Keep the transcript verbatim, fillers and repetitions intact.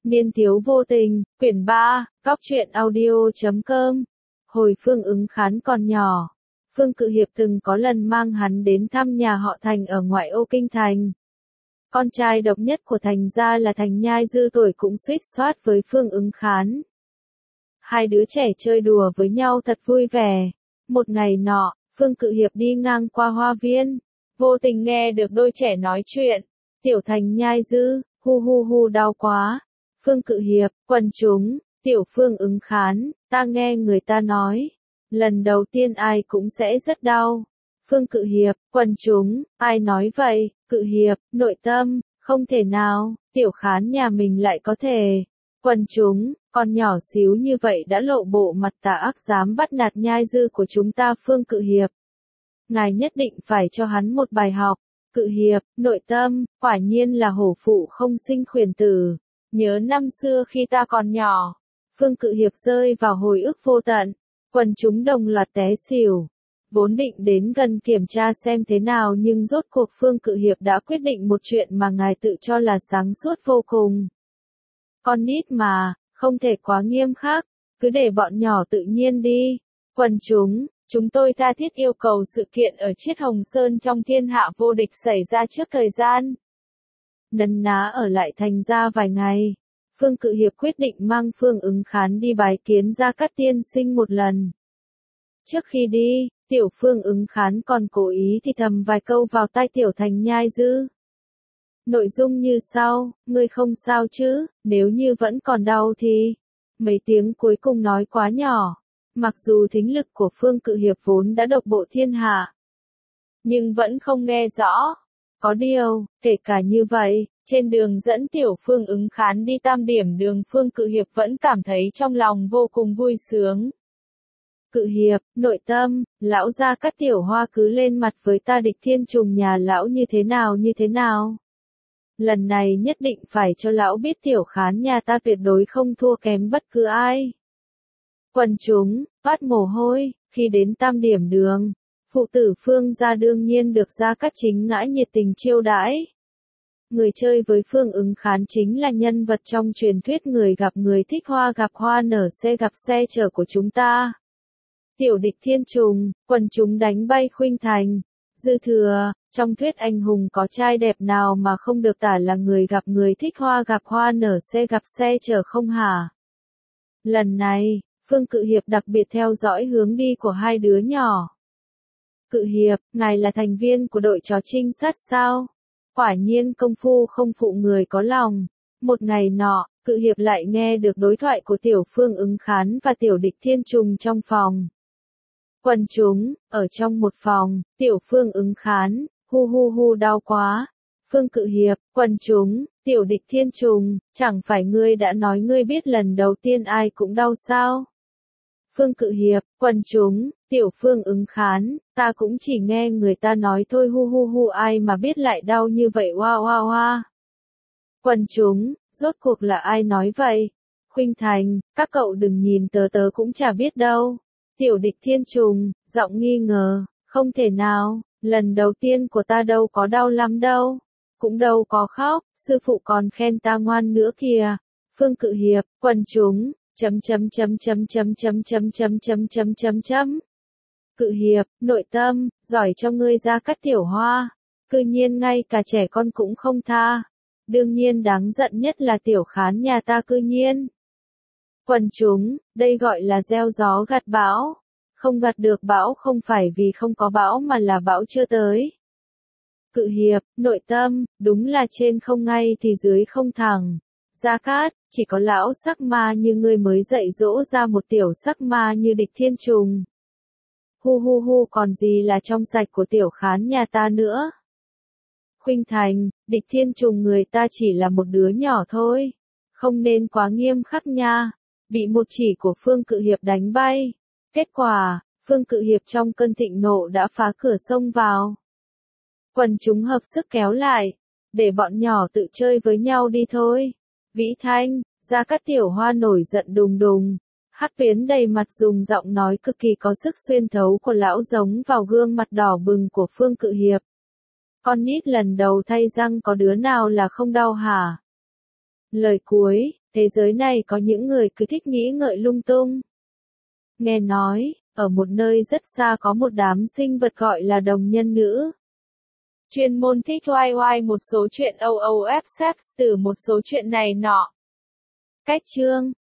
Niên thiếu vô tình, quyển ba, góc truyện audio chấm com. Hồi Phương Ứng Khán còn nhỏ, Phương Cự Hiệp từng có lần mang hắn đến thăm nhà họ Thành ở ngoại ô kinh thành. Con trai độc nhất của Thành gia là Thành Nhai Dư tuổi cũng suýt soát với Phương Ứng Khán. Hai đứa trẻ chơi đùa với nhau thật vui vẻ. Một ngày nọ, Phương Cự Hiệp đi ngang qua hoa viên, vô tình nghe được đôi trẻ nói chuyện. Tiểu Thành Nhai Dư, hu hu hu đau quá. Phương Cự Hiệp, quần chúng, tiểu Phương Ứng Khán, ta nghe người ta nói, lần đầu tiên ai cũng sẽ rất đau. Phương Cự Hiệp, quần chúng, ai nói vậy? Cự Hiệp, nội tâm, không thể nào, tiểu Khán nhà mình lại có thể. Quần chúng, con nhỏ xíu như vậy đã lộ bộ mặt tà ác dám bắt nạt Nhai Dư của chúng ta. Phương Cự Hiệp, ngài nhất định phải cho hắn một bài học. Cự Hiệp, nội tâm, quả nhiên là hổ phụ không sinh khuyển tử. Nhớ năm xưa khi ta còn nhỏ. Phương Cự Hiệp rơi vào hồi ức vô tận. Quần chúng đồng loạt té xỉu. Vốn định đến gần kiểm tra xem thế nào nhưng rốt cuộc Phương Cự Hiệp đã quyết định một chuyện mà ngài tự cho là sáng suốt vô cùng. Con nít mà, không thể quá nghiêm khắc, cứ để bọn nhỏ tự nhiên đi. Quần chúng, chúng tôi tha thiết yêu cầu sự kiện ở Chiết Hồng Sơn trong thiên hạ vô địch xảy ra trước thời gian. Nấn ná ở lại Thành gia vài ngày, Phương Cự Hiệp quyết định mang Phương Ứng Khán đi bái kiến Gia Cát tiên sinh một lần. Trước khi đi, tiểu Phương Ứng Khán còn cố ý thì thầm vài câu vào tai tiểu Thành Nhai Dư. Nội dung như sau, ngươi không sao chứ, nếu như vẫn còn đau thì... Mấy tiếng cuối cùng nói quá nhỏ, mặc dù thính lực của Phương Cự Hiệp vốn đã độc bộ thiên hạ, nhưng vẫn không nghe rõ. Có điều, kể cả như vậy, trên đường dẫn tiểu Phương Ứng Khán đi Tam Điểm Đường, Phương Cự Hiệp vẫn cảm thấy trong lòng vô cùng vui sướng. Cự Hiệp, nội tâm, lão Gia Cát tiểu hoa cứ lên mặt với ta địch thiên trùng nhà lão như thế nào như thế nào. Lần này nhất định phải cho lão biết tiểu Khán nhà ta tuyệt đối không thua kém bất cứ ai. Quần chúng, toát mồ hôi, khi đến Tam Điểm Đường, phụ tử Phương gia đương nhiên được Gia Cát chính ngãi nhiệt tình chiêu đãi. Người chơi với Phương Ứng Khán chính là nhân vật trong truyền thuyết người gặp người thích hoa gặp hoa nở xe gặp xe chở của chúng ta. Tiểu địch thiên trùng, quần chúng đánh bay khuynh thành. Dư thừa, trong thuyết anh hùng có trai đẹp nào mà không được tả là người gặp người thích hoa gặp hoa nở xe gặp xe chở không hả? Lần này, Phương Cự Hiệp đặc biệt theo dõi hướng đi của hai đứa nhỏ. Cự Hiệp, ngài là thành viên của đội chó trinh sát sao? Quả nhiên công phu không phụ người có lòng. Một ngày nọ, Cự Hiệp lại nghe được đối thoại của tiểu Phương Ứng Khán và tiểu địch thiên trùng trong phòng. Quần chúng, ở trong một phòng, tiểu Phương Ứng Khán, hu hu hu đau quá. Phương Cự Hiệp, quần chúng, tiểu địch thiên trùng, chẳng phải ngươi đã nói ngươi biết lần đầu tiên ai cũng đau sao? Phương Cự Hiệp, quần chúng, tiểu Phương Ứng Khán, ta cũng chỉ nghe người ta nói thôi, hu hu hu, ai mà biết lại đau như vậy, hoa hoa hoa. Quần chúng, rốt cuộc là ai nói vậy? Khuynh Thành, các cậu đừng nhìn tớ tớ cũng chả biết đâu. Tiểu địch thiên trùng, giọng nghi ngờ, không thể nào, lần đầu tiên của ta đâu có đau lắm đâu, cũng đâu có khóc, sư phụ còn khen ta ngoan nữa kìa. Phương Cự Hiệp, quần chúng, chấm chấm chấm chấm chấm chấm chấm chấm chấm chấm chấm chấm. Cự Hiệp, nội tâm, giỏi cho ngươi Gia Cát tiểu hoa, cư nhiên ngay cả trẻ con cũng không tha. Đương nhiên đáng giận nhất là tiểu Khán nhà ta cư nhiên. Quần chúng, đây gọi là gieo gió gặt bão. Không gặt được bão không phải vì không có bão mà là bão chưa tới. Cự Hiệp, nội tâm, đúng là trên không ngay thì dưới không thẳng. Gia Cát, chỉ có lão sắc ma như ngươi mới dạy dỗ ra một tiểu sắc ma như địch thiên trùng. Hu hu hu, còn gì là trong sạch của tiểu Khán nhà ta nữa. Khuynh Thành, địch thiên trùng người ta chỉ là một đứa nhỏ thôi. Không nên quá nghiêm khắc nha. Bị một chỉ của Phương Cự Hiệp đánh bay. Kết quả, Phương Cự Hiệp trong cơn thịnh nộ đã phá cửa xông vào. Quần chúng hợp sức kéo lại, để bọn nhỏ tự chơi với nhau đi thôi. Vĩ Thanh, Gia Cát tiểu hoa nổi giận đùng đùng. Hắc Tuyến đầy mặt dùng giọng nói cực kỳ có sức xuyên thấu của lão giống vào gương mặt đỏ bừng của Phương Cự Hiệp. Con nít lần đầu thay răng có đứa nào là không đau hả? Lời cuối, Thế giới này có những người cứ thích nghĩ ngợi lung tung. Nghe nói, ở một nơi rất xa có một đám sinh vật gọi là đồng nhân nữ. Chuyên môn thích oai oai một số chuyện o o ép xếp từ một số chuyện này nọ. Cách chương